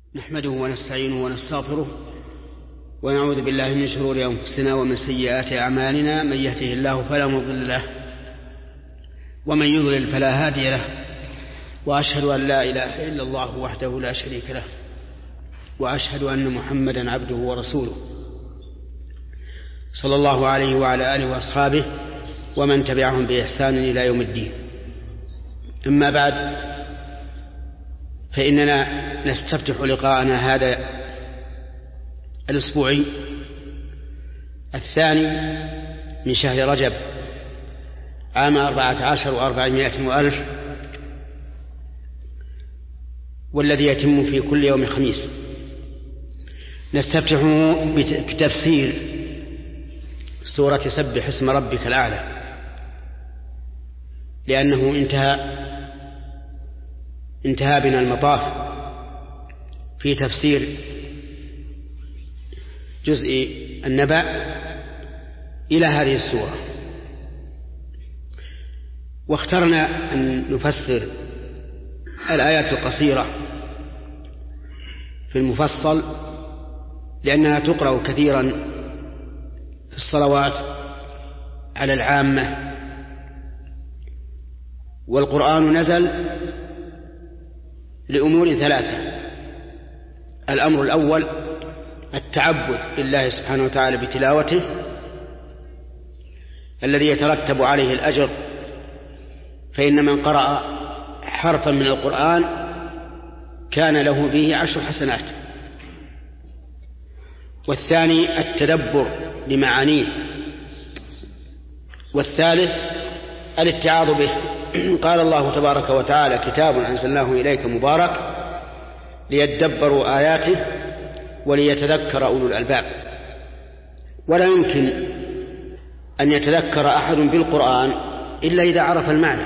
نحمده ونستعينه ونستغفره ونعوذ بالله من شرور أنفسنا ومن سيئات أعمالنا. من يهده الله فلا مضل له ومن يضلل فلا هادي له، وأشهد أن لا إله إلا الله وحده لا شريك له، وأشهد أن محمدا عبده ورسوله صلى الله عليه وعلى آله وأصحابه ومن تبعهم بإحسان إلى يوم الدين. أما بعد، فإننا نستفتح لقاءنا هذا الأسبوعي الثاني من شهر رجب عام 14 و400 وألف، والذي يتم في كل يوم خميس. نستفتحه بتفسير سورة سبح اسم ربك الأعلى، لأنه انتهى بنا المطاف في تفسير جزء النبأ إلى هذه السورة، واخترنا أن نفسر الآيات القصيرة في المفصل، لأنها تقرأ كثيرا في الصلوات على العامة. والقرآن نزل لأمور ثلاثة: الأمر الأول التعبد لله سبحانه وتعالى بتلاوته الذي يترتب عليه الأجر، فإن من قرأ حرفا من القرآن كان له به 10 حسنات. والثاني التدبر لمعانيه. والثالث الاتعاظ به. قال الله تبارك وتعالى: كتاب أنزلناه إليك مبارك ليدبروا آياته وليتذكر أولو الألباب. ولا يمكن أن يتذكر أحد بالقرآن إلا إذا عرف المعنى،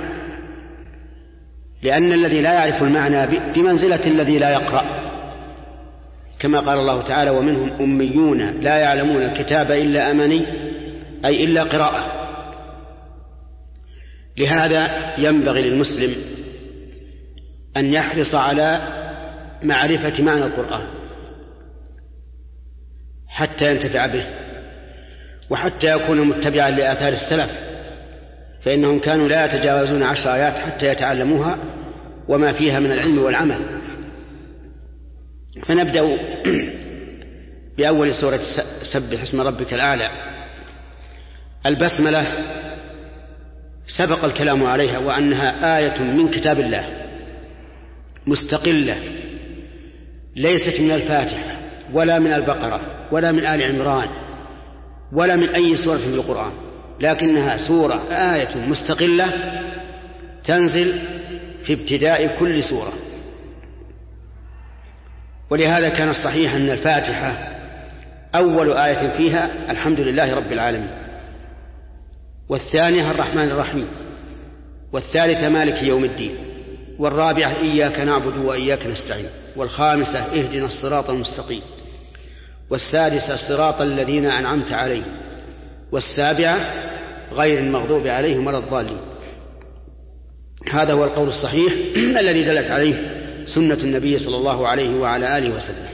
لأن الذي لا يعرف المعنى بمنزلة الذي لا يقرأ، كما قال الله تعالى: ومنهم أميون لا يعلمون الكتاب إلا أماني، أي إلا قراءة. لهذا ينبغي للمسلم أن يحرص على معرفة معنى القرآن حتى ينتفع به، وحتى يكون متبعا لآثار السلف، فإنهم كانوا لا يتجاوزون 10 آيات حتى يتعلموها وما فيها من العلم والعمل. فنبدأ بأول سورة سبح اسم ربك الأعلى. البسملة سبق الكلام عليها، وأنها آية من كتاب الله مستقلة، ليست من الفاتحة ولا من البقرة ولا من آل عمران ولا من أي سورة في القرآن، لكنها سورة آية مستقلة تنزل في ابتداء كل سورة. ولهذا كان الصحيح أن الفاتحة أول آية فيها الحمد لله رب العالمين، والثانية الرحمن الرحيم، والثالثة مالك يوم الدين، والرابعة إياك نعبد وإياك نستعين، والخامسة اهدنا الصراط المستقيم، والسادسة الصراط الذين أنعمت عليهم، والسابعة غير المغضوب عليهم ولا الضالين. هذا هو القول الصحيح الذي دلت عليه سنة النبي صلى الله عليه وعلى آله وسلم.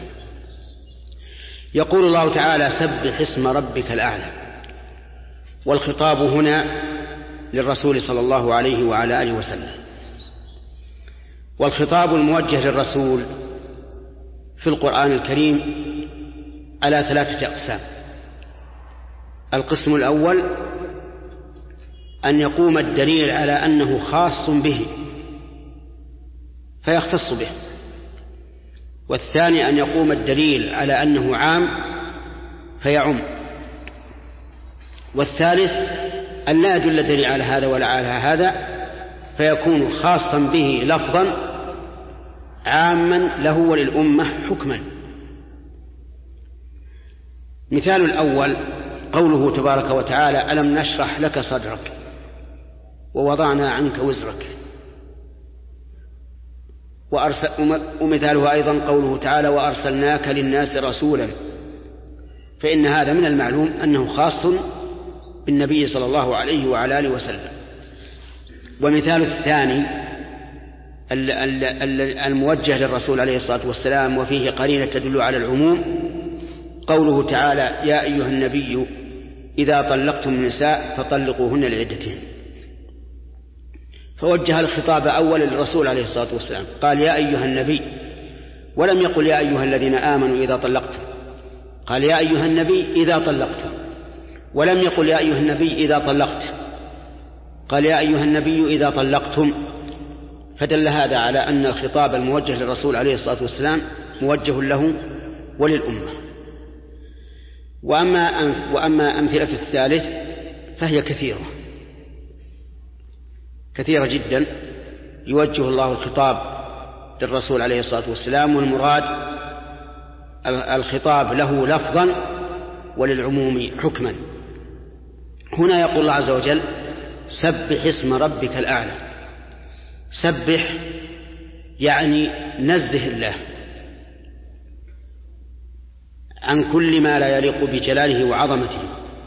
يقول الله تعالى: سبح اسم ربك الأعلى. والخطاب هنا للرسول صلى الله عليه وعلى آله وسلم. والخطاب الموجه للرسول في القرآن الكريم على 3 أقسام. القسم الأول أن يقوم الدليل على أنه خاص به فيختص به، والثاني أن يقوم الدليل على أنه عام فيعم، والثالث أن لا يدل الدليل على هذا ولا على هذا فيكون خاصا به لفظا عاما له وللأمة حكما. مثال الأول قوله تبارك وتعالى: ألم نشرح لك صدرك ووضعنا عنك وزرك. ومثاله أيضا قوله تعالى: وأرسلناك للناس رسولا. فإن هذا من المعلوم أنه خاص بالنبي صلى الله عليه وعلى آله وسلم. ومثال الثاني الموجه للرسول عليه الصلاة والسلام وفيه قرينة تدل على العموم قوله تعالى: يا أيها النبي إذا طلقتم النساء فطلقوهن لعدتهن. فوجه الخطاب أولا للرسول عليه الصلاة والسلام، قال: يا أيها النبي، ولم يقل يا أيها الذين آمنوا إذا طلقتم، قال: يا أيها النبي إذا طلقتم، ولم يقل يا أيها النبي إذا طلقت، قال: يا أيها النبي إذا طلقتم. فدل هذا على أن الخطاب الموجه للرسول عليه الصلاة والسلام موجه له وللأمة. وأما أمثلة الثالث فهي كثيرة جدا، يوجه الله الخطاب للرسول عليه الصلاة والسلام، والمراد الخطاب له لفظا وللعموم حكما. هنا يقول الله عز وجل: سبح اسم ربك الأعلى. سبح يعني نزه الله عن كل ما لا يليق بجلاله وعظمته،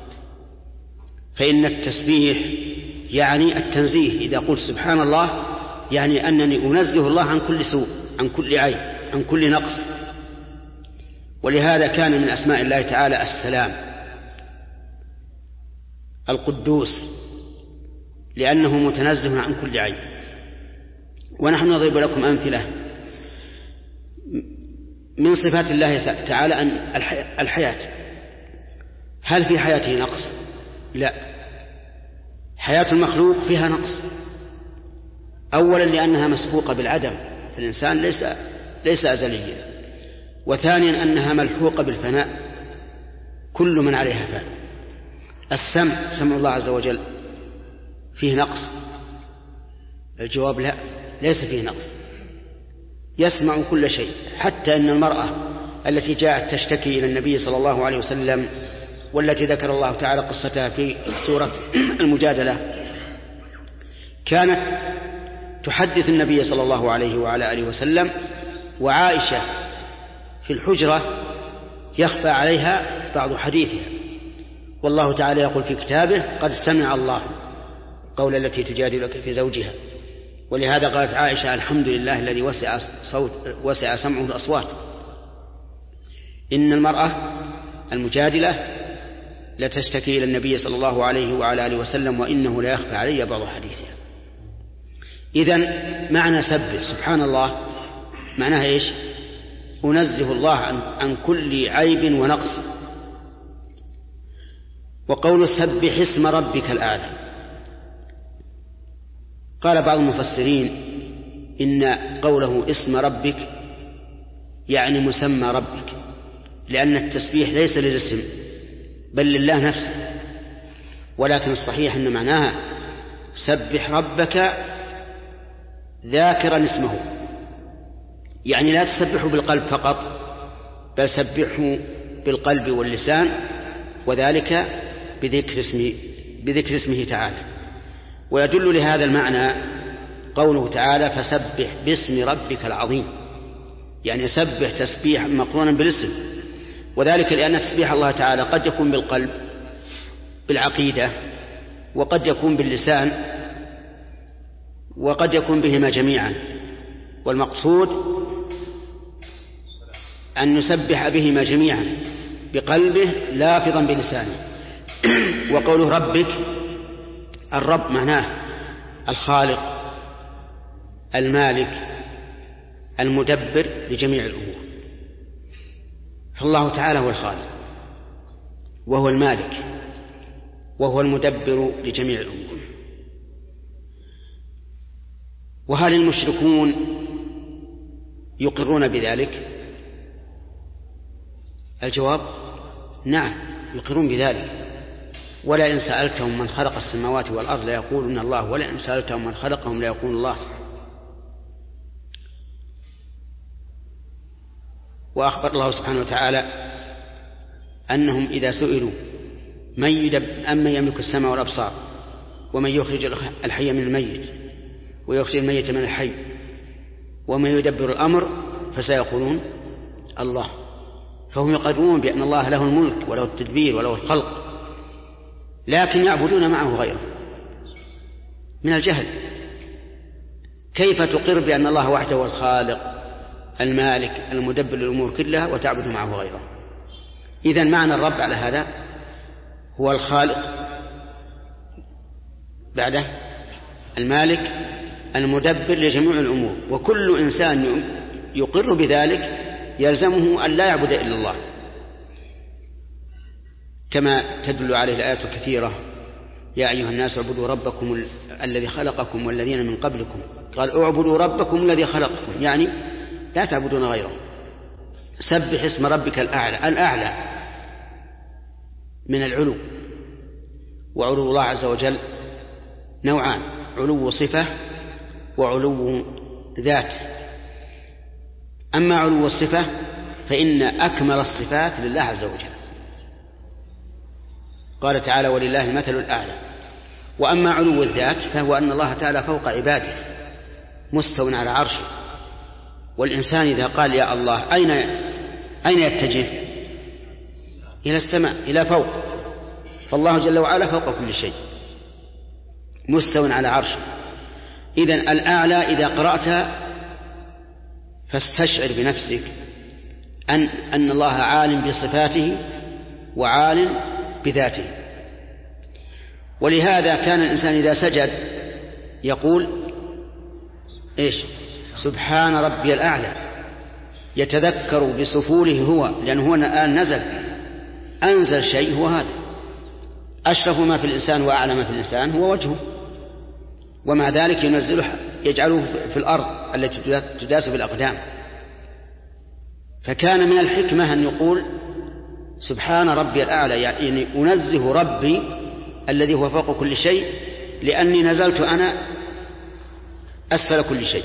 فإن التسبيح يعني التنزيه. إذا قلت سبحان الله يعني أنني أنزه الله عن كل سوء، عن كل عيب، عن كل نقص. ولهذا كان من أسماء الله تعالى السلام، القدوس، لأنه متنزه عن كل عيب. ونحن نضرب لكم أمثلة من صفات الله تعالى أن الحياة. هل في حياته نقص؟ لا، حياة المخلوق فيها نقص. أولا لأنها مسبوقة بالعدم، فالإنسان ليس أزليا. وثانيا أنها ملحوقة بالفناء، كل من عليها فان. سمع الله عز وجل فيه نقص؟ الجواب لا، ليس فيه نقص، يسمع كل شيء. حتى أن المرأة التي جاءت تشتكي إلى النبي صلى الله عليه وسلم، والتي ذكر الله تعالى قصتها في سورة المجادلة، كانت تحدث النبي صلى الله عليه وعلى آله وسلم، وعائشة في الحجرة يخفى عليها بعض حديثها، والله تعالى يقول في كتابه: قد سمع الله قول التي تجادلك في زوجها. ولهذا قالت عائشة: الحمد لله الذي وسع سمعه الأصوات. إن المرأة المجادلة لتشتكي إلى النبي صلى الله عليه وعلى آله وسلم، وإنه لا يخفى علي بعض حديثها. إذن معنى سبح سبحان الله معناها إيش؟ أنزه الله عن كل عيب ونقص. وقول سبح اسم ربك الأعلى، قال بعض المفسرين إن قوله اسم ربك يعني مسمى ربك، لأن التسبيح ليس للاسم بل لله نفسه. ولكن الصحيح أن معناها سبح ربك ذاكرا اسمه، يعني لا تسبحه بالقلب فقط، بل سبحه بالقلب واللسان، وذلك بذكر اسمه تعالى. ويدل لهذا المعنى قوله تعالى: فسبح باسم ربك العظيم، يعني سبح تسبيح مقرونا بالاسم. وذلك لأن تسبيح الله تعالى قد يكون بالقلب بالعقيدة، وقد يكون باللسان، وقد يكون بهما جميعا. والمقصود أن نسبح بهما جميعا، بقلبه لافظا بلسانه. وقوله ربك، الرب معناه الخالق المالك المدبر لجميع الأمور. فالله تعالى هو الخالق وهو المالك وهو المدبر لجميع الأمور. وهل المشركون يقرون بذلك؟ الجواب نعم، يقرون بذلك. ولئن سألتهم من خلق السماوات والأرض ليقولون الله، ولئن سألتهم من خلقهم ليقولون الله. وأخبر الله سبحانه وتعالى أنهم إذا سئلوا أمن يملك السماء والأبصار، ومن يخرج الحي من الميت ويخرج الميت من الحي ومن يدبر الأمر، فسيقولون الله. فهم يقرون بأن الله له الملك وله التدبير وله الخلق، لكن يعبدون معه غيره من الجهل. كيف تقر بأن الله وحده هو الخالق المالك المدبر للأمور كلها وتعبد معه غيره؟ إذن معنى الرب على هذا هو الخالق، بعده المالك المدبر لجميع الأمور، وكل إنسان يقر بذلك يلزمه أن لا يعبد إلا الله، كما تدل عليه الآيات الكثيرة: يا أيها الناس اعبدوا ربكم الذي خلقكم والذين من قبلكم. قال اعبدوا ربكم الذي خلقكم، يعني لا تعبدون غيره. سبح اسم ربك الأعلى. الأعلى من العلو، وعلو الله عز وجل نوعان: علو صفة وعلو ذات. أما علو الصفة فإن أكمل الصفات لله عز وجل، قال تعالى: ولله المثل الأعلى. وأما علو الذات فهو أن الله تعالى فوق عباده مستو على عرشه، والإنسان إذا قال يا الله أين يتجه؟ إلى السماء، إلى فوق، فالله جل وعلا فوق كل شيء مستو على عرشه. إذن الأعلى إذا قرأتها فاستشعر بنفسك أن الله عالم بصفاته وعالم بذاته. ولهذا كان الإنسان إذا سجد يقول إيش؟ سبحان ربي الأعلى، يتذكر بسفوله هو، لأنه هو الآن أنزل شيء هو هذا. أشرف ما في الإنسان وأعلى ما في الإنسان هو وجهه، ومع ذلك ينزله يجعله في الأرض التي تداس بالأقدام. فكان من الحكمة أن يقول سبحان ربي الأعلى، يعني أنزه ربي الذي هو فوق كل شيء، لأني نزلت أنا أسفل كل شيء.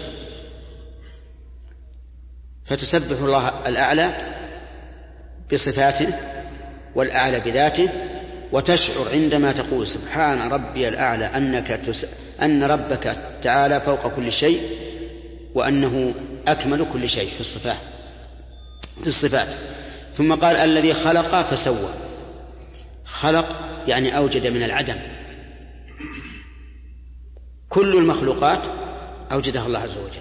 فتسبح الله الأعلى بصفاته والأعلى بذاته، وتشعر عندما تقول سبحان ربي الأعلى أن ربك تعالى فوق كل شيء، وأنه أكمل كل شيء في الصفات. ثم قال الذي خلق فسوى. خلق يعني أوجد من العدم، كل المخلوقات أوجدها الله عز وجل.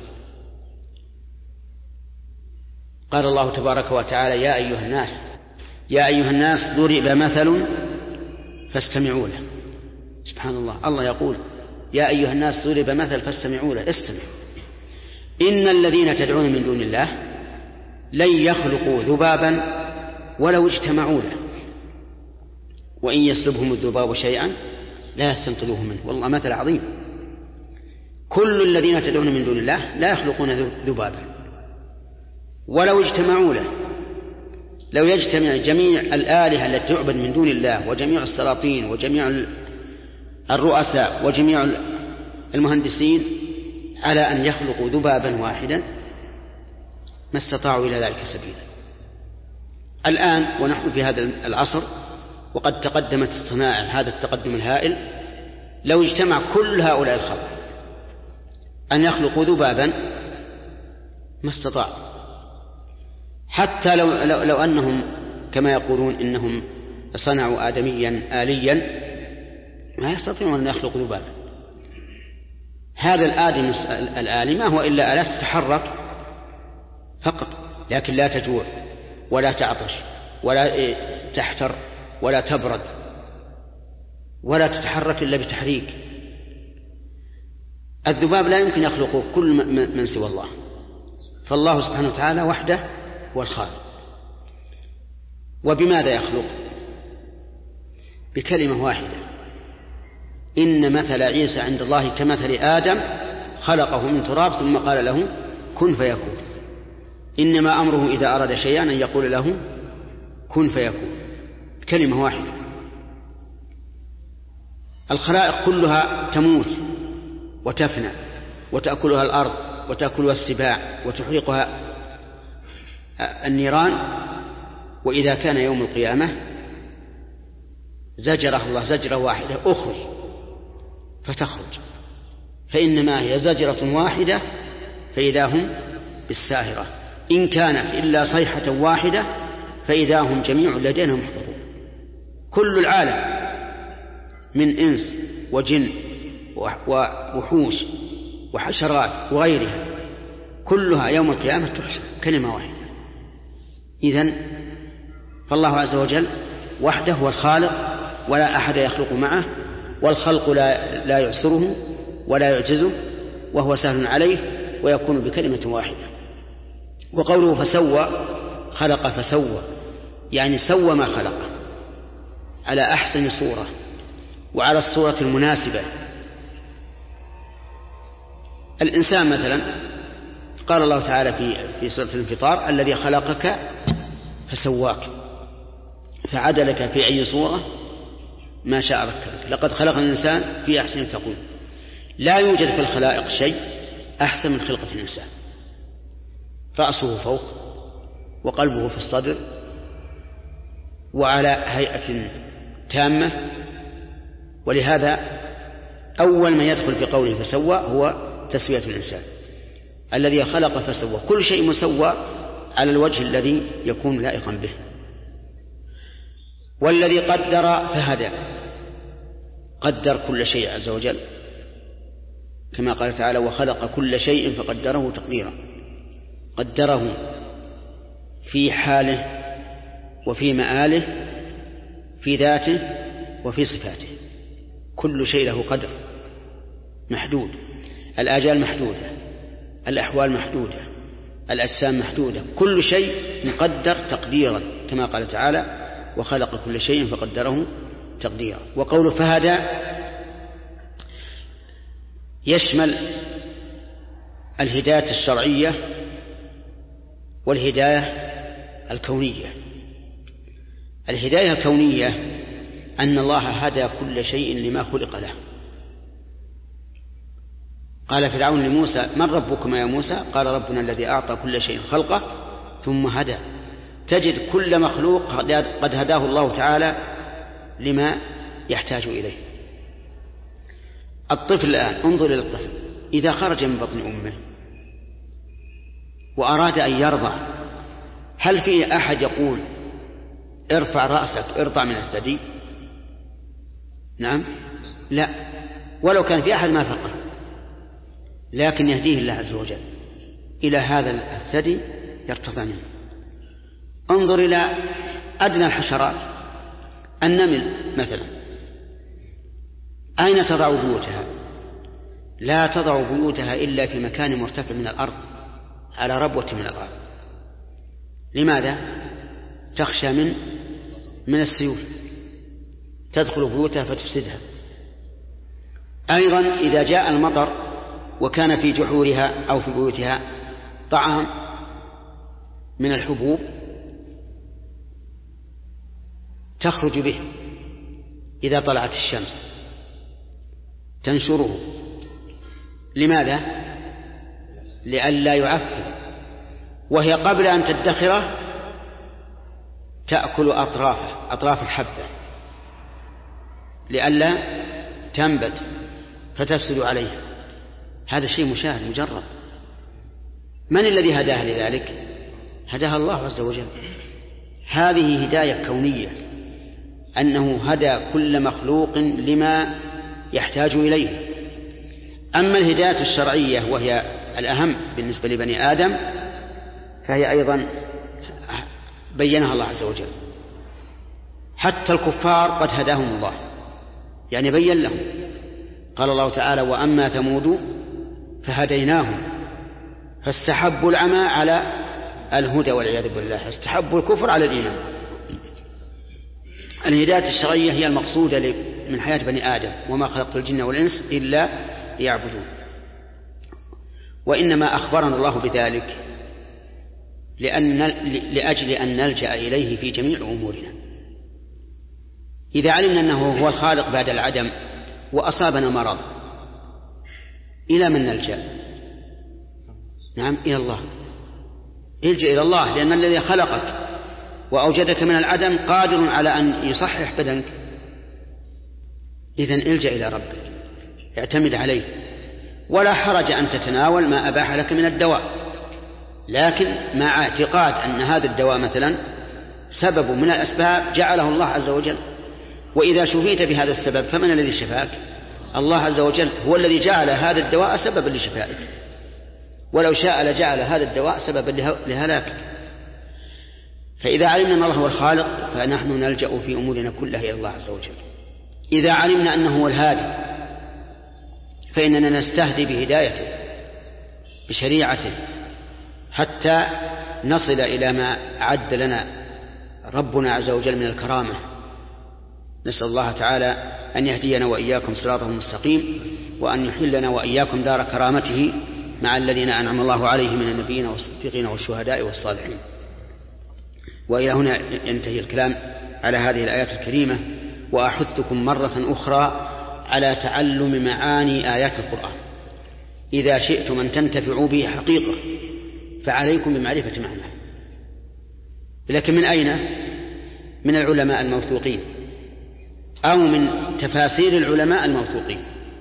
قال الله تبارك وتعالى يا أيها الناس ضرب مثل فاستمعوا له. سبحان الله، الله يقول يا أيها الناس ضرب مثل فاستمعوا له، استمع. إن الذين تدعون من دون الله لن يخلقوا ذبابا ولو اجتمعوا له، وإن يسلبهم الذباب شيئا لا يستنقذوه منه. والله مثل عظيم. كل الذين تدعون من دون الله لا يخلقون ذبابا ولو اجتمعوا له. لو يجتمع جميع الآلهة التي تعبد من دون الله وجميع السلاطين وجميع الرؤساء وجميع المهندسين على أن يخلقوا ذبابا واحدا ما استطاعوا إلى ذلك سبيلا. الآن ونحن في هذا العصر وقد تقدمت الصناعة هذا التقدم الهائل، لو اجتمع كل هؤلاء الخلق أن يخلقوا ذبابا ما استطاعوا، حتى لو أنهم كما يقولون إنهم صنعوا آدميا آليا ما يستطيعون أن يخلقوا ذبابا. هذا الآدم الآلي ما هو إلا آلات تتحرك فقط، لكن لا تجوع ولا تعطش ولا تحتر ولا تبرد ولا تتحرك إلا بتحريك. الذباب لا يمكن يخلقه كل من سوى الله، فالله سبحانه وتعالى وحده هو الخالق. وبماذا يخلق؟ بكلمة واحدة: إن مثل عيسى عند الله كمثل آدم خلقه من تراب ثم قال له كن فيكون. إنما أمره إذا أراد شيئا أن يقول له كن فيكون، كلمة واحدة. الخلائق كلها تموت وتفنى وتأكلها الأرض وتأكلها السباع وتحرقها النيران، وإذا كان يوم القيامة زجره الله زجرة واحدة: أخرج، فتخرج، فإنما هي زجرة واحدة فإذا هم بالساهرة، إن كانت إلا صيحة واحدة فإذا هم جميع لدينا محضرون. كل العالم من إنس وجن ووحوش وحشرات وغيرها كلها يوم القيامة تحشر كلمة واحدة. إذن فالله عز وجل وحده هو الخالق ولا أحد يخلق معه، والخلق لا يعسره ولا يعجزه، وهو سهل عليه ويكون بكلمة واحدة. وقوله فسوى، خلق فسوى، يعني سوى ما خلقه على أحسن صورة وعلى الصورة المناسبة. الإنسان مثلا قال الله تعالى في سورة الانفطار الذي خلقك فسواك فعدلك في أي صورة ما شاء ركبك. لقد خلق الإنسان في أحسن تقويم. لا يوجد في الخلائق شيء أحسن من خلقة الإنسان. رأسه فوق وقلبه في الصدر وعلى هيئة تامة، ولهذا أول ما يدخل في قوله فسوى هو تسوية الإنسان. الذي خلق فسوى، كل شيء مسوى على الوجه الذي يكون لائقا به. والذي قدر فهدى، قدر كل شيء عز وجل كما قال تعالى وخلق كل شيء فقدره تقديرا. قدره في حاله وفي مآله، في ذاته وفي صفاته. كل شيء له قدر محدود، الآجال محدودة، الأحوال محدودة، الأجسام محدودة، كل شيء مقدر تقديرا كما قال تعالى وخلق كل شيء فقدره تقديرا. وقوله فهدى يشمل الهداية الشرعية والهداية الكونية. الهداية الكونية أن الله هدى كل شيء لما خلق له. قال فرعون لموسى من ربكما يا موسى؟ قال ربنا الذي أعطى كل شيء خلقه ثم هدى. تجد كل مخلوق قد هداه الله تعالى لما يحتاج إليه. الطفل الآن، انظر إلى الطفل إذا خرج من بطن أمه وأراد أن يرضع، هل في أحد يقول ارفع رأسك ارضع من الثدي؟ نعم، لا، ولو كان في أحد ما فقه، لكن يهديه الله عز وجل إلى هذا الثدي يرتضى منه. انظر إلى أدنى الحشرات، النمل مثلا، أين تضع بيوتها؟ لا تضع بيوتها إلا في مكان مرتفع من الأرض على ربوة من الأرض. لماذا؟ تخشى من السيول تدخل بيوتها فتفسدها. أيضا إذا جاء المطر وكان في جحورها أو في بيوتها طعام من الحبوب تخرج به إذا طلعت الشمس تنشره. لماذا؟ لئلا يعفن، وهي قبل أن تدخره تأكل أطراف الحبة لئلا تنبت فتفسد عليها. هذا شيء مشاهد مجرد. من الذي هداها لذلك؟ هداها الله عز وجل. هذه هداية كونية، أنه هدى كل مخلوق لما يحتاج إليه. أما الهداية الشرعية وهي الأهم بالنسبة لبني آدم فهي أيضا بينها الله عز وجل. حتى الكفار قد هداهم الله، يعني بين لهم. قال الله تعالى وأما ثمود فهديناهم فاستحبوا العمى على الهدى والعياذ بالله، استحبوا الكفر على الإيمان. الهداية الشرعية هي المقصودة من حياة بني آدم، وما خلقت الجن والإنس إلا ليعبدون. وإنما أخبرنا الله بذلك لأجل أن نلجأ إليه في جميع أمورنا. إذا علمنا أنه هو الخالق بعد العدم وأصابنا مرض، إلى من نلجأ؟ نعم، إلى الله. الجأ إلى الله، لأن الذي خلقك وأوجدك من العدم قادر على أن يصحح بدنك. إذن الجأ إلى ربك، اعتمد عليه. ولا حرج أن تتناول ما أباح لك من الدواء، لكن مع اعتقاد أن هذا الدواء مثلا سبب من الأسباب جعله الله عز وجل، وإذا شفيت بهذا السبب فمن الذي شفاك؟ الله عز وجل هو الذي جعل هذا الدواء سببا لشفائك، ولو شاء لجعل هذا الدواء سببا لهلاكك. فإذا علمنا أن الله هو الخالق فنحن نلجأ في أمورنا كلها إلى الله عز وجل. إذا علمنا أنه هو الهادي فإننا نستهدي بهدايته بشريعته حتى نصل إلى ما أعد لنا ربنا عز وجل من الكرامة. نسأل الله تعالى أن يهدينا وإياكم صراطه المستقيم، وأن يحلنا وإياكم دار كرامته مع الذين أنعم الله عليهم من النبيين والصديقين والشهداء والصالحين. وإلى هنا ينتهي الكلام على هذه الآيات الكريمة، وأحثكم مرة أخرى على تعلم معاني آيات القرآن. إذا شئتم أن تنتفعوا به حقيقة فعليكم بمعرفة معناه. لكن من أين؟ من العلماء الموثوقين أو من تفاسير العلماء الموثوقين،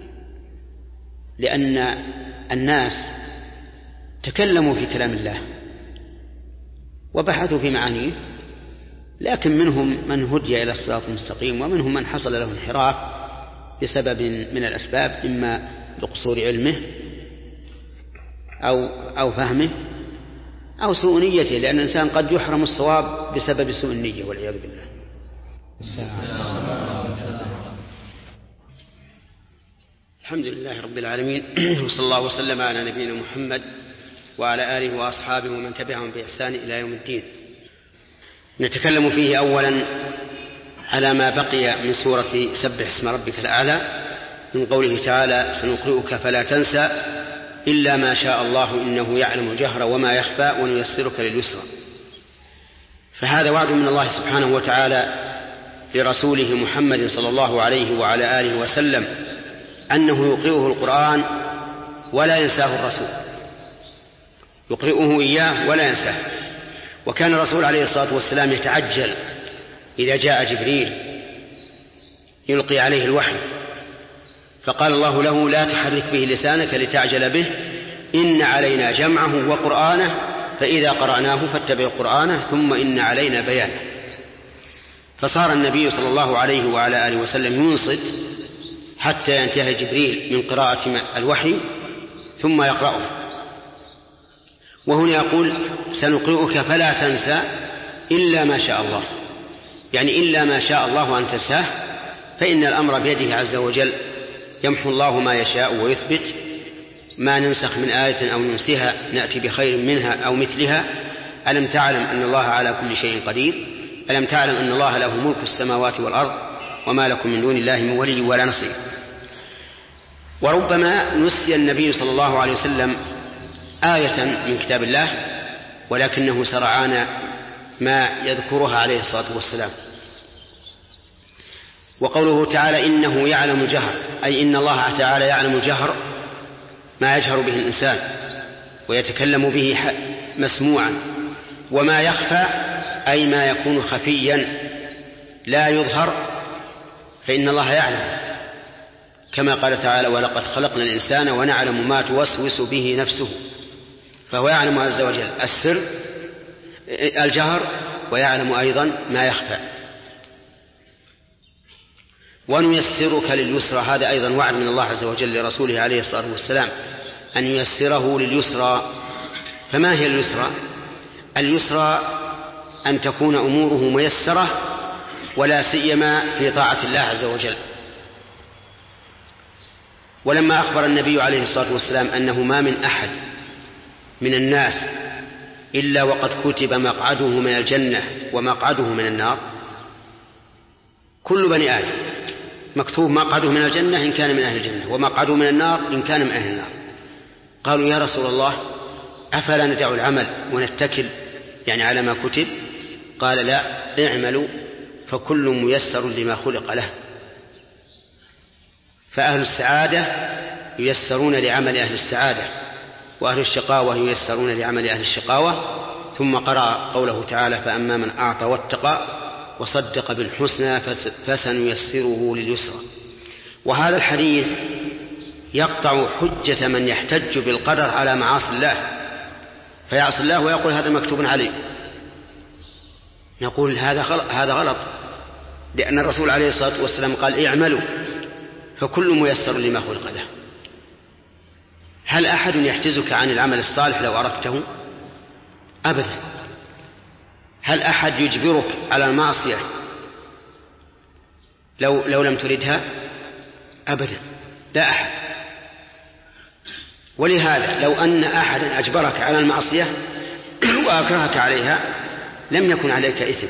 لأن الناس تكلموا في كلام الله وبحثوا في معانيه، لكن منهم من هدي إلى الصراط المستقيم، ومنهم من حصل له انحراف بسبب من الأسباب، إما لقصور علمه أو فهمه أو سوء نيته، لأن الإنسان قد يحرم الصواب بسبب سوء النية والعياذ بالله. الحمد لله رب العالمين، وصلى الله وسلم على نبينا محمد وعلى آله وأصحابه ومن تبعهم بإحسان إلى يوم الدين. نتكلم فيه أولا على ما بقي من سورة سبح اسم ربك الأعلى، من قوله تعالى سنقرئك فلا تنسى إلا ما شاء الله إنه يعلم الجهر وما يخفى ونيسرك لليسرى. فهذا وعد من الله سبحانه وتعالى لرسوله محمد صلى الله عليه وعلى آله وسلم أنه يقرئه القرآن ولا ينساه الرسول، يقرئه إياه ولا ينساه. وكان الرسول عليه الصلاة والسلام يتعجل إذا جاء جبريل يلقي عليه الوحي، فقال الله له لا تحرك به لسانك لتعجل به إن علينا جمعه وقرآنه فإذا قرأناه فاتبع قرآنه ثم إن علينا بيانه. فصار النبي صلى الله عليه وعلى آله وسلم ينصت حتى ينتهي جبريل من قراءة الوحي ثم يقرأه. وهنا يقول سنقرئك فلا تنسى إلا ما شاء الله، يعني إلا ما شاء الله أن تنساه، فإن الأمر بيده عز وجل، يمحو الله ما يشاء ويثبت، ما ننسخ من آية أو ننسها نأتي بخير منها أو مثلها. ألم تعلم أن الله على كل شيء قدير؟ ألم تعلم أن الله له ملك السماوات والأرض وما لكم من دون الله من ولي ولا نصير. وربما نسي النبي صلى الله عليه وسلم آية من كتاب الله ولكنه سرعان ما يذكرها عليه الصلاة والسلام. وقوله تعالى إنه يعلم الجهر، أي إن الله تعالى يعلم الجهر ما يجهر به الإنسان ويتكلم به مسموعا، وما يخفى أي ما يكون خفيا لا يظهر، فإن الله يعلم، كما قال تعالى ولقد خلقنا الإنسان ونعلم ما توسوس به نفسه. فهو يعلم عز وجل السر الجهر ويعلم أيضا ما يخفى. ونيسرك لليسرى، هذا أيضا وعد من الله عز وجل لرسوله عليه الصلاة والسلام أن ييسره لليسرى. فما هي اليسرى؟ اليسرى أن تكون أموره ميسرة، ولا سيما في طاعة الله عز وجل. ولما أخبر النبي عليه الصلاة والسلام أنه ما من أحد من الناس إلا وقد كتب مقعده من الجنة ومقعده من النار، كل بني آدم مكتوب مقعده من الجنة إن كان من أهل الجنة ومقعده من النار إن كان من أهل النار. قالوا يا رسول الله أفلا ندع العمل ونتكل يعني على ما كتب؟ قال لا، اعملوا فكل ميسر لما خلق له. فأهل السعادة ييسرون لعمل أهل السعادة، وأهل الشقاوة ييسرون لعمل أهل الشقاوة. ثم قرأ قوله تعالى فأما من أعطى واتقى وصدق بالحسنى فسنيسره لليسرى. وهذا الحديث يقطع حجة من يحتج بالقدر على معاصي الله، فيعصي الله ويقول هذا مكتوب عليه. نقول هذا غلط، لأن الرسول عليه الصلاة والسلام قال اعملوا فكل ميسر لما خلق له. هل أحد يحجزك عن العمل الصالح لو أردته؟ أبدا. هل أحد يجبرك على المعصية لو لم تردها؟ أبدا، لا أحد. ولهذا لو أن أحدا أجبرك على المعصية وأكرهك عليها لم يكن عليك إثم،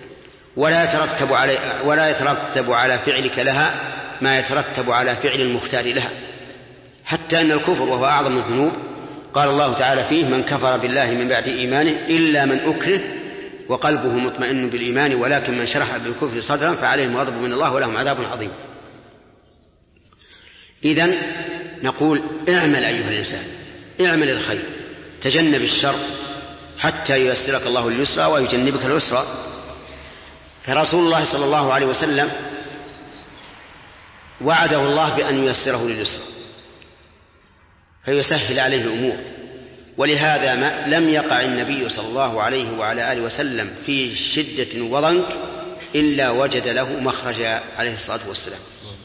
ولا يترتب على فعلك لها ما يترتب على فعل المختار لها. حتى أن الكفر وهو أعظم الذنوب قال الله تعالى فيه: من كفر بالله من بعد إيمانه إلا من أكره وقلبه مطمئن بالإيمان ولكن من شرح بالكفر صدرا فعليهم غضب من الله ولهم عذاب عظيم. إذن نقول: اعمل أيها الإنسان، اعمل الخير، تجنب الشر حتى ييسرك الله اليسرى ويجنبك العسرى. فرسول الله صلى الله عليه وسلم وعده الله بأن ييسره لليسرى فيسهل عليه الأمور، ولهذا لم يقع النبي صلى الله عليه وعلى آله وسلم في شدة وضنك إلا وجد له مخرجا عليه الصلاة والسلام.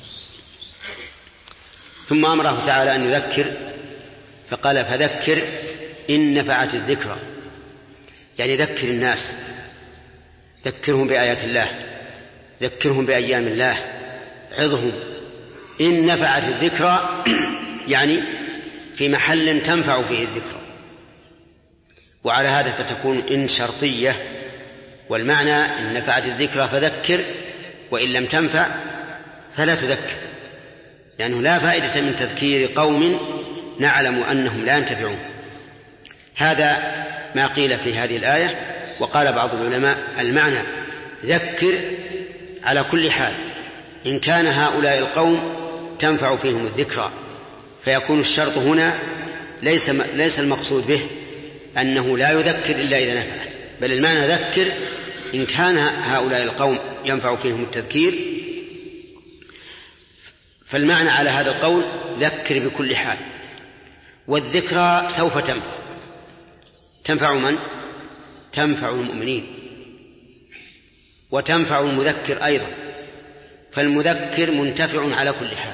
ثم أمره تعالى أن يذكر فقال: فذكر إن نفعت الذكرى، يعني ذكر الناس، ذكرهم بآيات الله، ذكرهم بأيام الله، عظهم. إن نفعت الذكرى يعني في محل تنفع فيه الذكرى، وعلى هذا فتكون إن شرطية، والمعنى إن نفعت الذكرى فذكر، وإن لم تنفع فلا تذكر، لأنه لا فائدة من تذكير قوم نعلم أنهم لا ينتفعون. هذا ما قيل في هذه الآية. وقال بعض العلماء: المعنى ذكر على كل حال، إن كان هؤلاء القوم تنفع فيهم الذكرى، فيكون الشرط هنا ليس المقصود به أنه لا يذكر إلا إذا نفع، بل المعنى ذكر إن كان هؤلاء القوم ينفع فيهم التذكير. فالمعنى على هذا القول ذكر بكل حال، والذكرى سوف تنفع من؟ تنفع المؤمنين وتنفع المذكر أيضا، فالمذكر منتفع على كل حال،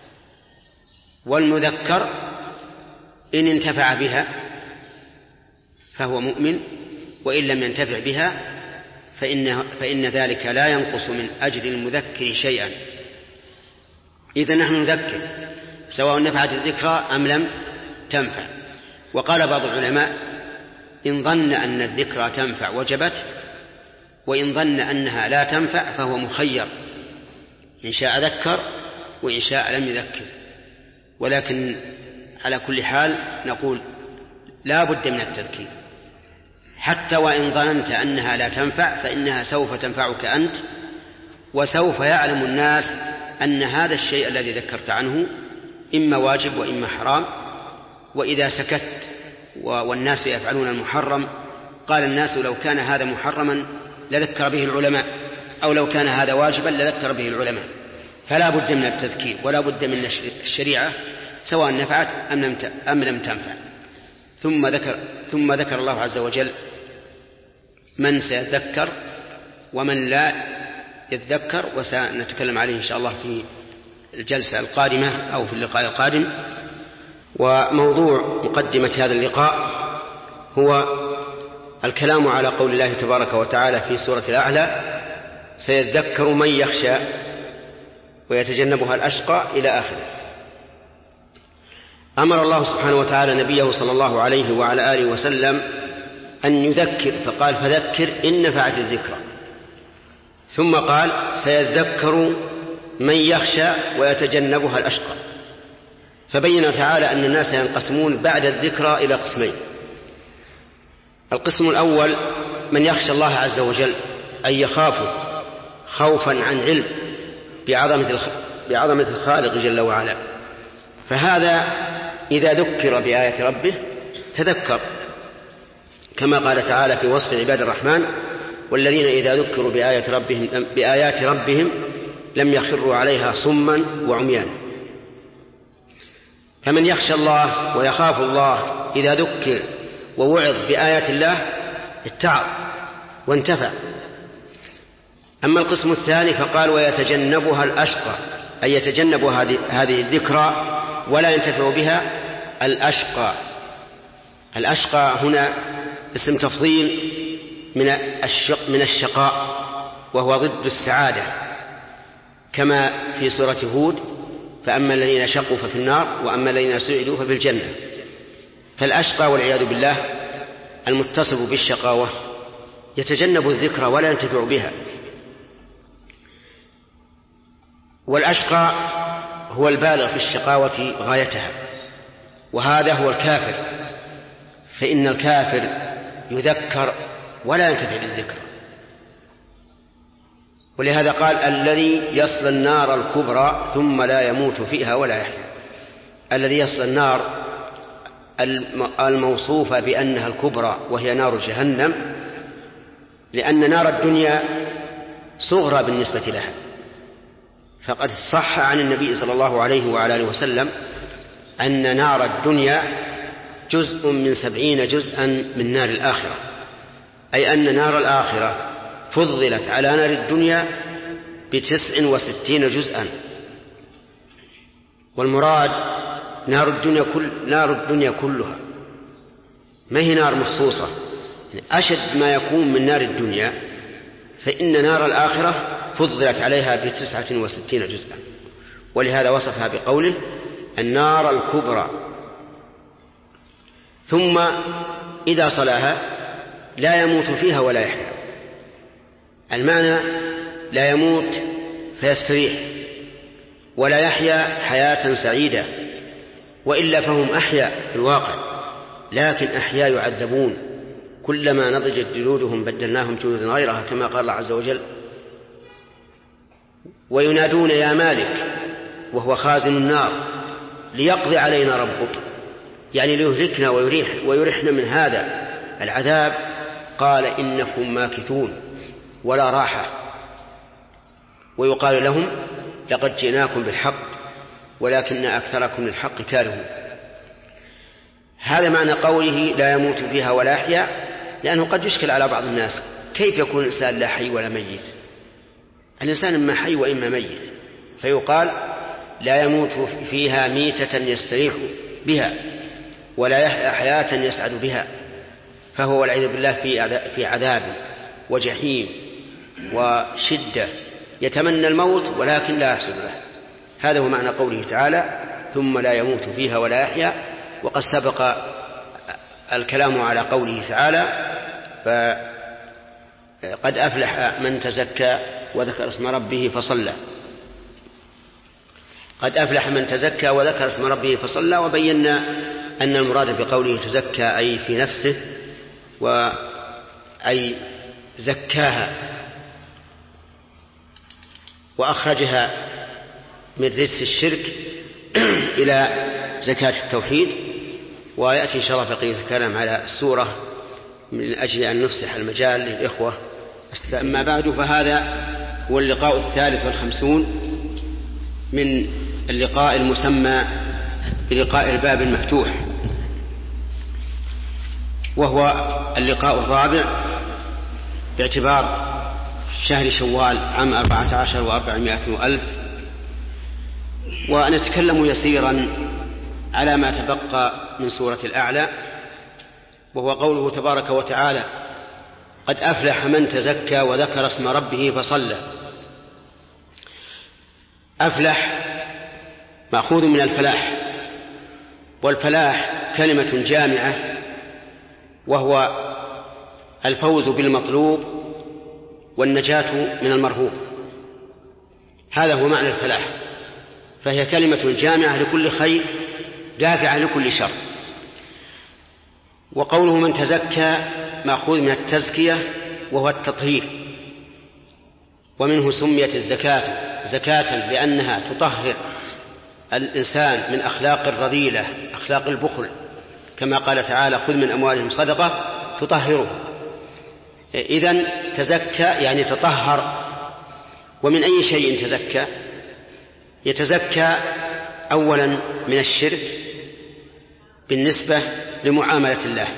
والمذكر إن انتفع بها فهو مؤمن، وإن لم ينتفع بها فإن ذلك لا ينقص من أجر المذكر شيئا. إذا نحن نذكر سواء نفعت الذكرى أم لم تنفع. وقال بعض العلماء: إن ظن أن الذكرى تنفع وجبت، وإن ظن أنها لا تنفع فهو مخير، إن شاء ذكر وإن شاء لم يذكر. ولكن على كل حال نقول لا بد من التذكير، حتى وإن ظننت أنها لا تنفع فإنها سوف تنفعك أنت، وسوف يعلم الناس أن هذا الشيء الذي ذكرت عنه إما واجب وإما حرام. وإذا سكت والناس يفعلون المحرم قال الناس: لو كان هذا محرما لذكر به العلماء، أو لو كان هذا واجبا لذكر به العلماء. فلا بد من التذكير، ولا بد من الشريعة سواء نفعت أم لم تنفع. ثم ذكر الله عز وجل من سيذكر ومن لا يتذكر، وسنتكلم عليه إن شاء الله في الجلسة القادمة أو في اللقاء القادم. وموضوع مقدمة هذا اللقاء هو الكلام على قول الله تبارك وتعالى في سورة الأعلى: سيذكر من يخشى ويتجنبها الأشقى إلى آخره. أمر الله سبحانه وتعالى نبيه صلى الله عليه وعلى آله وسلم أن يذكر، فقال: فذكر إن نفعت الذكرى. ثم قال: سيذكر من يخشى ويتجنبها الأشقى. فبين تعالى أن الناس ينقسمون بعد الذكرى إلى قسمين: القسم الأول من يخشى الله عز وجل، أي يخاف خوفا عن علم بعظمة الخالق جل وعلا، فهذا إذا ذكر بآية ربه تذكر، كما قال تعالى في وصف عباد الرحمن: والذين إذا ذكروا بآيات ربهم لم يخروا عليها صما وعميانا. فمن يخشى الله ويخاف الله إذا ذكر ووعظ بآيات الله اتعظ وانتفع. أما القسم الثاني فقال: ويتجنبها الأشقى، أن يتجنبوا هذه الذكرى ولا ينتفعوا بها الأشقى. الأشقى هنا اسم تفضيل من الشقاء، وهو ضد السعادة، كما في سورة هود: فأما الذين شقوا ففي النار وأما الذين سعدوا ففي الجنة. فالأشقى والعياذ بالله المتصف بالشقاوة يتجنب الذكرى ولا ينتفع بها. والأشقى هو البالغ في الشقاوة غايتها، وهذا هو الكافر، فإن الكافر يذكر ولا ينتفع بالذكرى. ولهذا قال: الذي يصلى النار الكبرى ثم لا يموت فيها ولا يحيا. الذي يصلى النار الموصوفة بأنها الكبرى وهي نار جهنم، لأن نار الدنيا صغرى بالنسبة لها. فقد صح عن النبي صلى الله عليه وعلى آله وسلم أن نار الدنيا جزء من 70 جزءا من نار الآخرة، أي أن نار الآخرة فضلت على نار الدنيا ب69 جزءا. والمراد نار الدنيا كلها، ما هي نار مخصوصة. أشد ما يكون من نار الدنيا، فإن نار الآخرة فضلت عليها ب69 جزءا، ولهذا وصفها بقوله النار الكبرى. ثم إذا صلاها لا يموت فيها ولا يحيا. المعنى لا يموت فيستريح، ولا يحيا حياة سعيدة، وإلا فهم أحياء في الواقع، لكن أحياء يعذبون، كلما نضجت جلودهم بدلناهم جلودا غيرها، كما قال الله عز وجل: وينادون يا مالك، وهو خازن النار، ليقضي علينا ربك، يعني ليهلكنا ويريحنا من هذا العذاب. قال: إنكم ماكثون ولا راحة. ويقال لهم: لقد جئناكم بالحق ولكن أكثركم للحق كارهون. هذا معنى قوله لا يموت فيها ولا يحيا، لأنه قد يشكل على بعض الناس: كيف يكون الإنسان لا حي ولا ميت؟ الإنسان إما حي وإما ميت. فيقال: لا يموت فيها ميتة يستريح بها ولا يحيا حياة يسعد بها، فهو والعياذ بالله في عذاب وجحيم وشدة، يتمنى الموت ولكن لا يحصل له. هذا هو معنى قوله تعالى: ثم لا يموت فيها ولا يحيا. وقد سبق الكلام على قوله تعالى: فقد أفلح من تزكى وذكر اسم ربه فصلى. قد أفلح من تزكى وذكر اسم ربه فصلى. وبينا أن المراد بقوله تزكى أي في نفسه، أي زكاها وأخرجها من رجس الشرك إلى زكاة التوحيد. ويأتي إن شاء الله بقية الكلام على السورة من أجل أن نفسح المجال للإخوة. أما بعد، فهذا هو اللقاء 53 من اللقاء المسمى بلقاء الباب المفتوح، وهو اللقاء الرابع باعتبار شهر شوال عام 14 و400 وألف. ونتكلم يسيرا على ما تبقى من سورة الأعلى، وهو قوله تبارك وتعالى: قد أفلح من تزكى وذكر اسم ربه فصلى. أفلح مأخوذ من الفلاح، والفلاح كلمة جامعة، وهو الفوز بالمطلوب والنجاة من المرهوب. هذا هو معنى الفلاح، فهي كلمة جامعة لكل خير دافعة لكل شر. وقوله من تزكى مأخوذ من التزكية، وهو التطهير، ومنه سميت الزكاة زكاة لأنها تطهر الإنسان من أخلاق الرذيلة، أخلاق البخل، كما قال تعالى: خذ من أموالهم صدقة تطهرهم. إذن تزكى يعني تطهر. ومن أي شيء تزكى؟ يتزكى أولا من الشرك بالنسبة لمعاملة الله،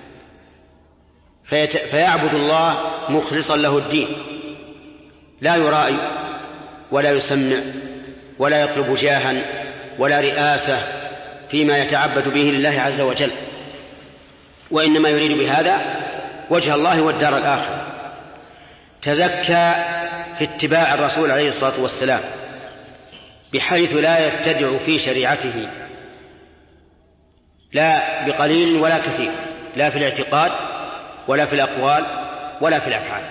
فيعبد الله مخلصا له الدين، لا يرائي ولا يسمع ولا يطلب جاها ولا رئاسة فيما يتعبد به لله عز وجل، وإنما يريد بهذا وجه الله والدار الآخرة. تزكى في اتباع الرسول عليه الصلاة والسلام بحيث لا يبتدع في شريعته لا بقليل ولا كثير، لا في الاعتقاد ولا في الأقوال ولا في الأفعال.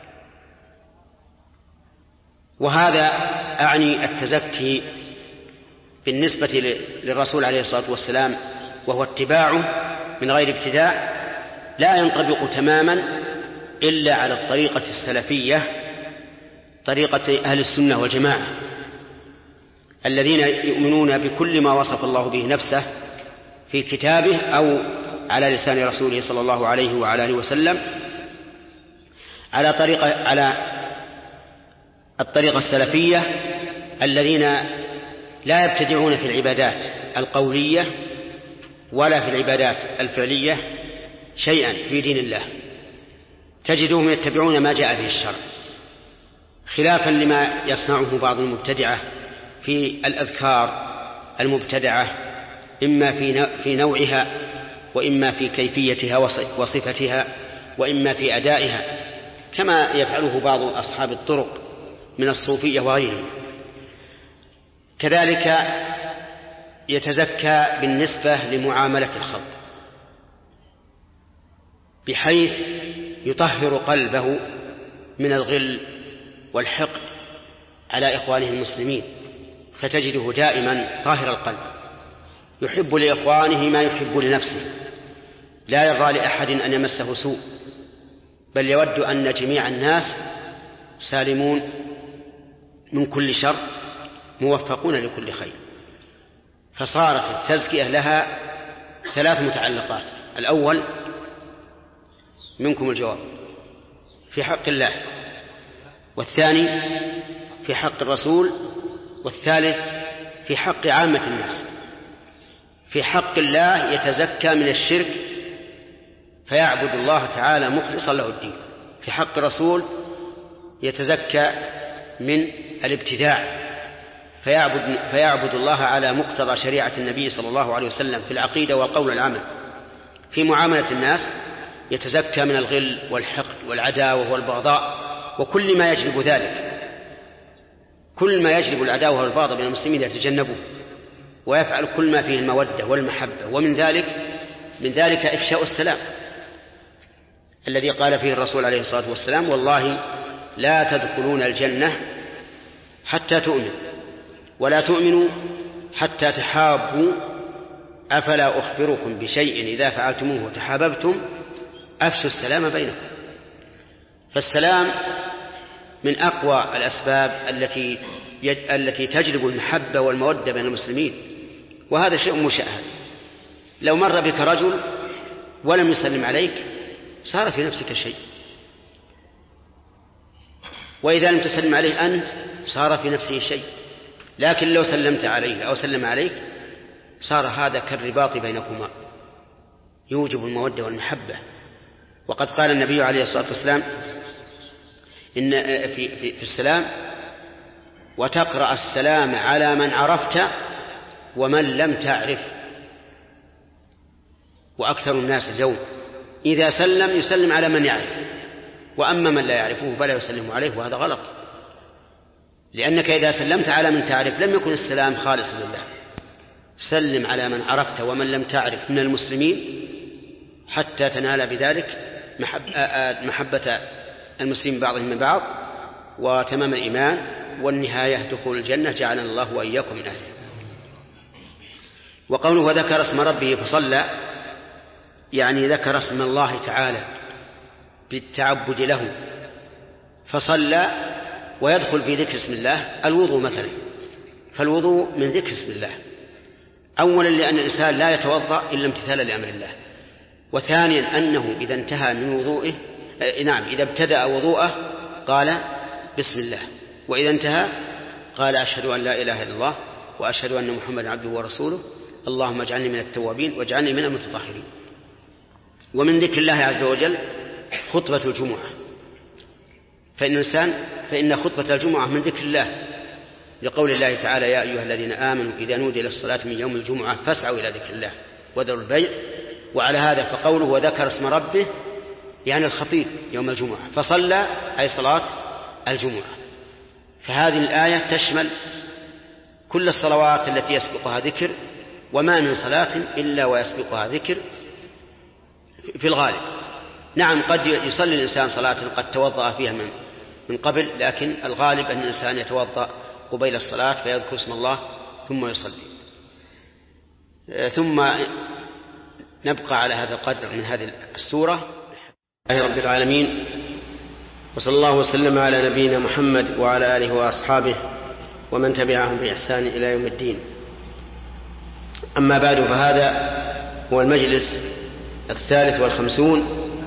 وهذا أعني التزكي بالنسبة للرسول عليه الصلاة والسلام، وهو اتباعه من غير ابتداع، لا ينطبق تماما إلا على الطريقة السلفية، طريقة أهل السنة والجماعة الذين يؤمنون بكل ما وصف الله به نفسه في كتابه أو على لسان رسوله صلى الله عليه وعلى آله وسلم، على الطريقة السلفية الذين لا يبتدعون في العبادات القولية ولا في العبادات الفعلية شيئا في دين الله، تجدهم يتبعون ما جاء به الشرع، خلافا لما يصنعه بعض المبتدعة في الأذكار المبتدعة، إما في نوعها وإما في كيفيتها وصفتها وإما في أدائها، كما يفعله بعض أصحاب الطرق من الصوفية وغيرهم. كذلك يتزكى بالنسبة لمعاملة الخلق بحيث يطهر قلبه من الغل والحقد على إخوانه المسلمين، فتجده دائما طاهر القلب، يحب لإخوانه ما يحب لنفسه، لا يرضى لأحد أن يمسه سوء، بل يود أن جميع الناس سالمون من كل شر موفقون لكل خير. فصارت التزكية لها 3 متعلقات: الأول منكم الجواب في حق الله، والثاني في حق الرسول، والثالث في حق عامة الناس. في حق الله يتزكى من الشرك فيعبد الله تعالى مخلصا له الدين. في حق الرسول يتزكى من الابتداع فيعبد الله على مقتضى شريعة النبي صلى الله عليه وسلم في العقيدة والقول والعمل. في معاملة الناس يتزكى من الغل والحقد والعداوة والبغضاء وكل ما يجلب ذلك، كل ما يجلب العداوة والبغضاء بين المسلمين يتجنبه، ويفعل كل ما فيه المودة والمحبة. ومن ذلك إفشاء السلام الذي قال فيه الرسول عليه الصلاة والسلام: والله لا تدخلون الجنة حتى تؤمنوا، ولا تؤمنوا حتى تحابوا، أفلا أخبركم بشيء إذا فعلتموه تحاببتم، أفشوا السلام بينكم. فالسلام من أقوى الأسباب التي تجلب المحبة والمودة بين المسلمين، وهذا شيء مشاهد. لو مر بك رجل ولم يسلم عليك صار في نفسك شيء، وإذا لم تسلم عليه أنت صار في نفسه شيء، لكن لو سلمت عليه أو سلم عليك صار هذا كالرباط بينكما، يوجب المودة والمحبة. وقد قال النبي عليه الصلاة والسلام إن في السلام: وتقرأ السلام على من عرفت ومن لم تعرف. وأكثر الناس اليوم إذا سلم يسلم على من يعرف، وأما من لا يعرفه فلا يسلم عليه، وهذا غلط، لأنك إذا سلمت على من تعرف لم يكن السلام خالصا لله. سلم على من عرفت ومن لم تعرف من المسلمين حتى تنال بذلك محبة المسلمين بعضهم من بعض وتمام الإيمان، والنهاية دخول الجنة، جعلنا الله وإياكم من أهله. وقوله وذكر اسم ربه فصلى، يعني ذكر اسم الله تعالى بالتعبد له فصلى. ويدخل في ذكر اسم الله الوضوء مثلا، فالوضوء من ذكر اسم الله، أولا لأن الإنسان لا يتوضأ إلا امتثالا لأمر الله، وثانيا أنه إذا انتهى من وضوئه إذا ابتدأ وضوءه قال بسم الله، وإذا انتهى قال أشهد أن لا إله إلا الله وأشهد أن محمدا عبده ورسوله، اللهم اجعلني من التوابين واجعلني من المتطهرين. ومن ذكر الله عز وجل خطبة الجمعة، فإن خطبة الجمعة من ذكر الله، لقول الله تعالى: يا أيها الذين آمنوا إذا نودي للصلاة من يوم الجمعة فاسعوا إلى ذكر الله وذروا البيع. وعلى هذا فقوله وذكر اسم ربه يعني الخطيب يوم الجمعة فصلى أي صلاة الجمعة. فهذه الآية تشمل كل الصلوات التي يسبقها ذكر، وما من صلاة إلا ويسبقها ذكر في الغالب. نعم قد يصلي الإنسان صلاة قد توضأ فيها من قبل، لكن الغالب أن الإنسان يتوضأ قبيل الصلاة فيذكر اسم الله ثم يصلي. ثم نبقى على هذا القدر من هذه السورة. الله رب العالمين، وصلى الله وسلم على نبينا محمد وعلى آله وأصحابه ومن تبعهم بإحسان إلى يوم الدين. أما بعد، فهذا هو المجلس 53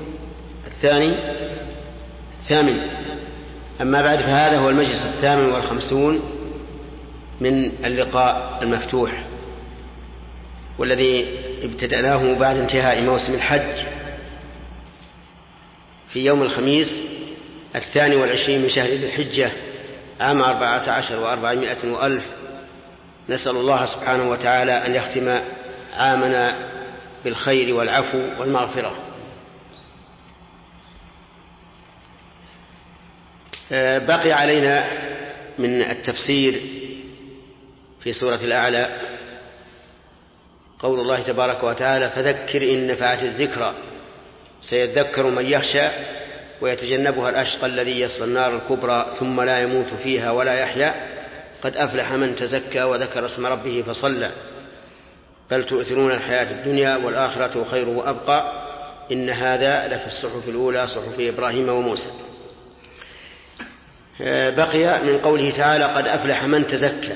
الثامن. أما بعد، فهذا هو المجلس 58 من اللقاء المفتوح، والذي ابتدأناه بعد انتهاء موسم الحج في يوم الخميس 22 من شهر ذي الحجة عام 14 و400 وألف. نسأل الله سبحانه وتعالى أن يختم عامنا بالخير والعفو والمغفرة. بقي علينا من التفسير في سورة الأعلى قول الله تبارك وتعالى: فذكر إن نفعت الذكرى سيذكر من يخشى ويتجنبها الأشقى الذي يصلى النار الكبرى ثم لا يموت فيها ولا يحيا قد أفلح من تزكى وذكر اسم ربه فصلى بل تؤثرون الحياة الدنيا والآخرة خير وأبقى إن هذا لفي الصحف الأولى صحف إبراهيم وموسى. بقي من قوله تعالى: قد أفلح من تزكى.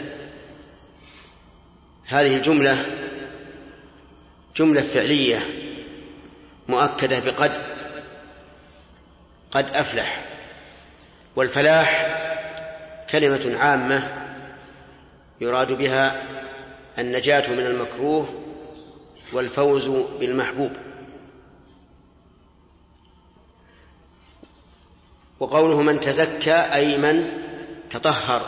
هذه الجملة جملة فعلية مؤكدة بقد، قد أفلح. والفلاح كلمة عامة يراد بها النجاة من المكروه والفوز بالمحبوب. وقوله من تزكى أي من تطهر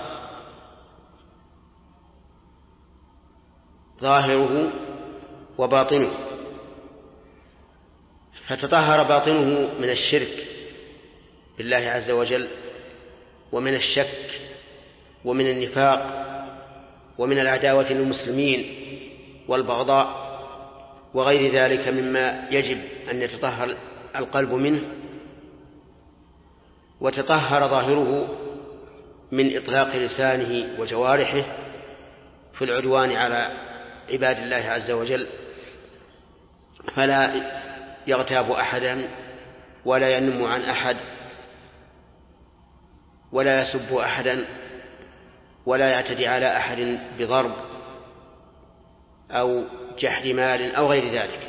ظاهره وباطنه، فتطهر باطنه من الشرك بالله عز وجل ومن الشك ومن النفاق ومن العداوة للمسلمين والبغضاء وغير ذلك مما يجب أن يتطهر القلب منه، وتطهر ظاهره من إطلاق لسانه وجوارحه في العدوان على عباد الله عز وجل، فلا يغتاب أحدا ولا ينم عن أحد ولا يسب أحدا ولا يعتدي على أحد بضرب أو جحد مال أو غير ذلك.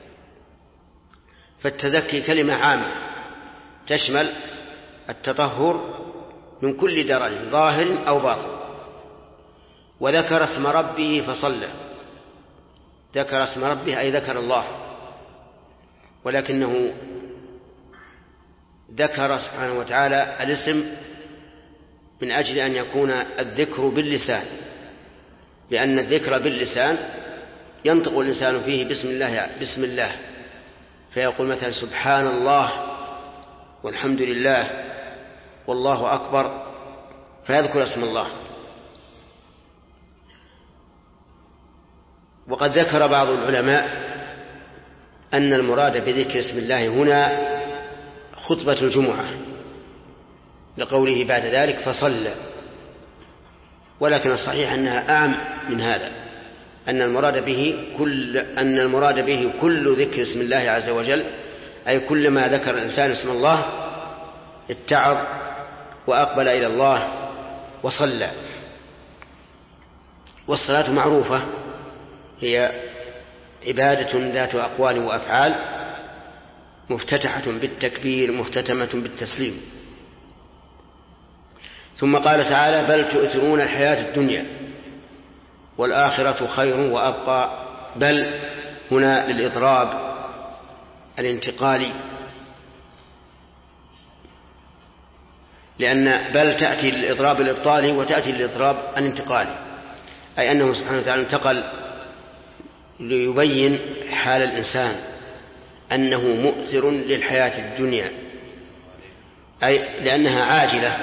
فالتزكي كلمة عامة تشمل التطهر من كل درج ظاهر أو باطن. وذكر اسم ربه فصلى. ذكر اسم ربه أي ذكر الله، ولكنه ذكر سبحانه وتعالى الاسم من أجل أن يكون الذكر باللسان، لأن الذكر باللسان ينطق الإنسان فيه بسم الله فيقول مثلا سبحان الله والحمد لله والله أكبر فيذكر اسم الله. وقد ذكر بعض العلماء أن المراد بذكر اسم الله هنا خطبة الجمعة لقوله بعد ذلك فصلى، ولكن الصحيح أنها أعم من هذا، أن المراد به كل ذكر اسم الله عز وجل، أي كل ما ذكر الإنسان اسم الله اتعظ وأقبل إلى الله وصلى. والصلاة معروفة هي عبادة ذات أقوال وأفعال مفتتحة بالتكبير مختتمة بالتسليم. ثم قال تعالى بل تؤثرون الحياة الدنيا والآخرة خير وأبقى. بل هنا للإضراب الانتقالي، بل تأتي للإضراب الإبطالي وتأتي للإضراب الانتقالي، أي أنه سبحانه وتعالى انتقل ليبين حال الإنسان أنه مؤثر للحياة الدنيا، أي لأنها عاجلة،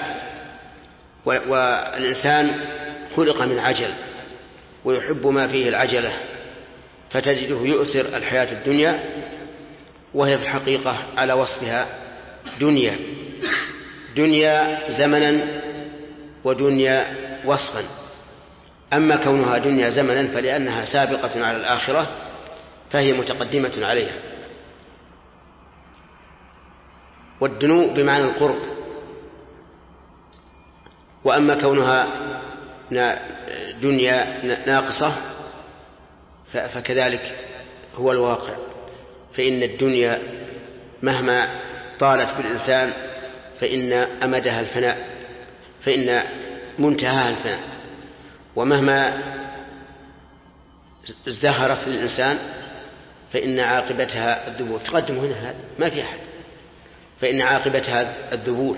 والإنسان خلق من عجل ويحب ما فيه العجلة، فتجده يؤثر الحياة الدنيا، وهي في الحقيقة على وصفها دنيا زمنا ودنيا وصفا. أما كونها دنيا زمنا فلأنها سابقة على الآخرة فهي متقدمة عليها. والدنو بمعنى القرب. وأما كونها دنيا ناقصة فكذلك هو الواقع، فإن الدنيا مهما طالت بالإنسان فإن أمدها الفناء، فإن منتهاها الفناء، ومهما ازدهرت للإنسان فإن عاقبتها الذبول. تقدم هنا هذا ما في أحد، فإن عاقبتها الذبول.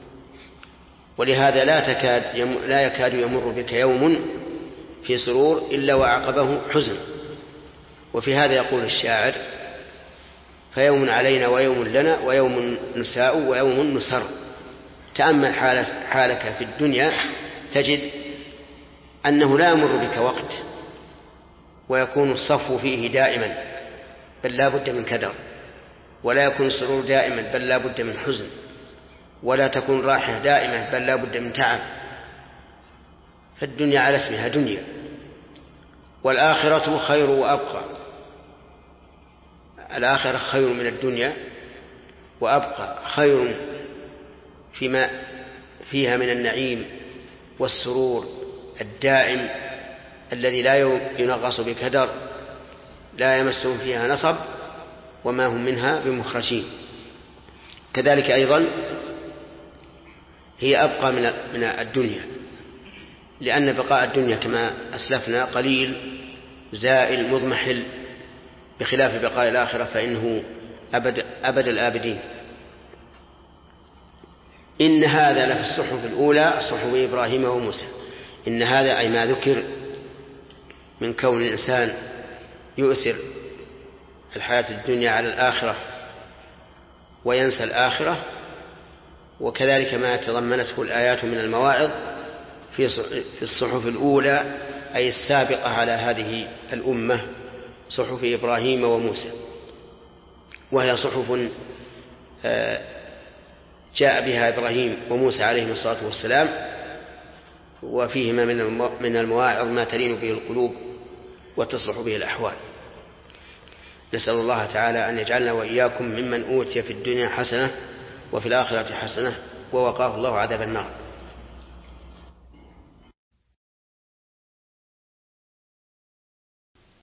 ولهذا لا يكاد يمر بك يوم في سرور إلا وعقبه حزن. وفي هذا يقول الشاعر: فيوم علينا ويوم لنا ويوم نساء ويوم نسر. تأمل حالك في الدنيا تجد أنه لا يمر بك وقت ويكون الصفو فيه دائما بل لا بد من كدر، ولا يكون السرور دائما بل لا بد من حزن، ولا تكون راحة دائما بل لا بد من تعب. فالدنيا على اسمها دنيا، والآخرة خير وأبقى. الآخرة خير من الدنيا وأبقى، خير فيما فيها من النعيم والسرور الدائم الذي لا ينغص بكدر، لا يمسهم فيها نصب وما هم منها بمخرجين. كذلك أيضا هي أبقى من الدنيا، لأن بقاء الدنيا كما أسلفنا قليل زائل مضمحل، بخلاف بقاء الآخرة فإنه أبد الآبدين. إن هذا لفي الصحف الأولى صحف إبراهيم وموسى. إن هذا أي ما ذكر من كون الإنسان يؤثر الحياة الدنيا على الآخرة وينسى الآخرة، وكذلك ما تضمنته الآيات من المواعظ في الصحف الأولى أي السابقة على هذه الأمة، صحف إبراهيم وموسى، وهي صحف جاء بها إبراهيم وموسى عليهم الصلاة والسلام، وفيهما من المواعظ ما تلين به القلوب وتصلح به الأحوال. نسأل الله تعالى أن يجعلنا وإياكم ممن أوتي في الدنيا حسنة وفي الآخرة حسنة ووقاه الله عذاب النار.